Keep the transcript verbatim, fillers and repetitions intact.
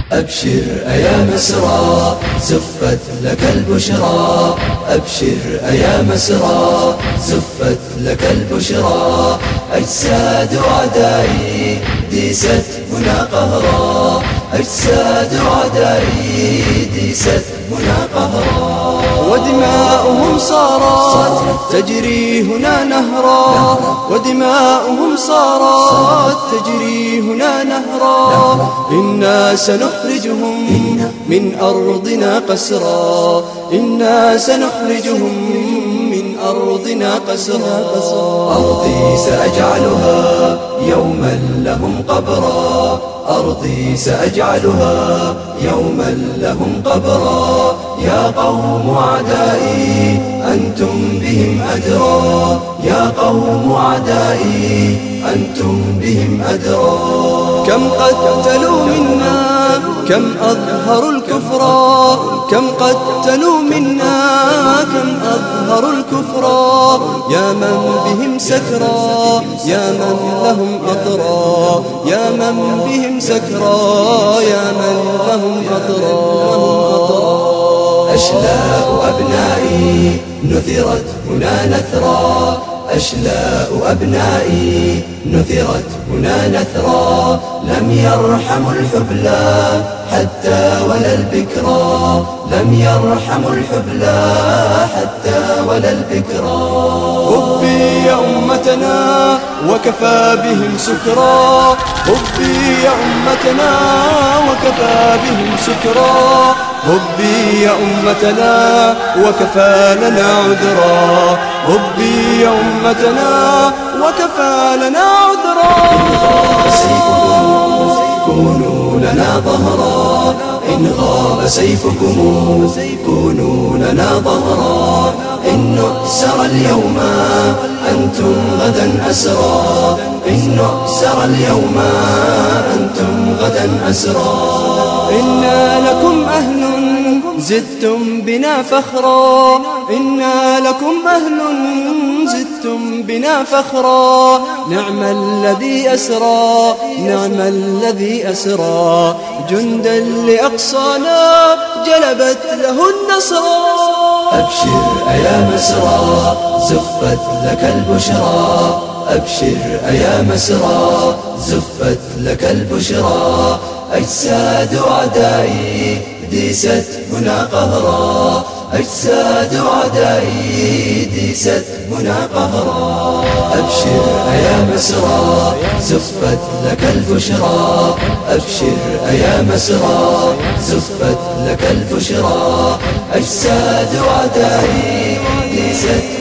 أبشر أيا مسرى زفت لك البشرى، أبشر أيا مسرى زفت لك البشرى. أجساد أعدائي ديست هنا قهرا، أجساد أعدائي ديست هنا قهرا. ودماؤهم صارت تجري هنا نهرا، ودماؤهم صارت تجري هنا نهرا. إنا سنخرجهم من أرضنا قسرا، إنا سنخرجهم من أرضنا قسرا. أرضي سأجعلها يوما لهم قبرا، أرضي سأجعلها يوما لهم قبرا. يا قوم أعدائي أنتم بهم أدرى، يا قوم أعدائي أنتم بهم أدرى. كم قتلوا منا كم أظهروا الكفر، كم قتلوا منا كم أظهروا الكفر. يا من بهم سكرى يا من لهم أطرى، يا من بهم سكرى يا من لهم أطرى. أشلاء أبنائي نثرت هنا نثرا، أشلاء أبنائي نثرت هنا نثرا. لم يرحموا الحبلى حتى ولا البكرى، لم يرحموا الحبلى حتى ولا البكرى. حبي يا أمتنا وكفى بهم سكرا، حبي يا أمتنا وكفى بهم سكرا. حبي يا أمتنا وكفى لنا عذرا، حبي يا أمتنا وكفى لنا عذرا. كونوا لنا ظهرا، إن غاب سيفكم كونوا لنا ظهرا. إن نؤسر اليوم أنتم غدا أسرى، إن نؤسر اليوم أنتم غدا أسرى. إنا لكم أهل زدتم بنا فخرا، إنا لكم أهل زدتم بنا فخرا. نعم الذي أسرى نعم الذي أسرى، جندا لأقصانا جلبت له النصر. أبشر أيا مسرى زفت لك البشرى، أبشر أيا مسرى زفت لك البشرى. أجساد أعدائي ديست هنا قهرا، أجساد أعدائي ديست هنا قهرا. أبشر أيا مسرى زفت لك البشرى، أبشر أيا مسرى زفت لك البشرى. أجساد أعدائي ديست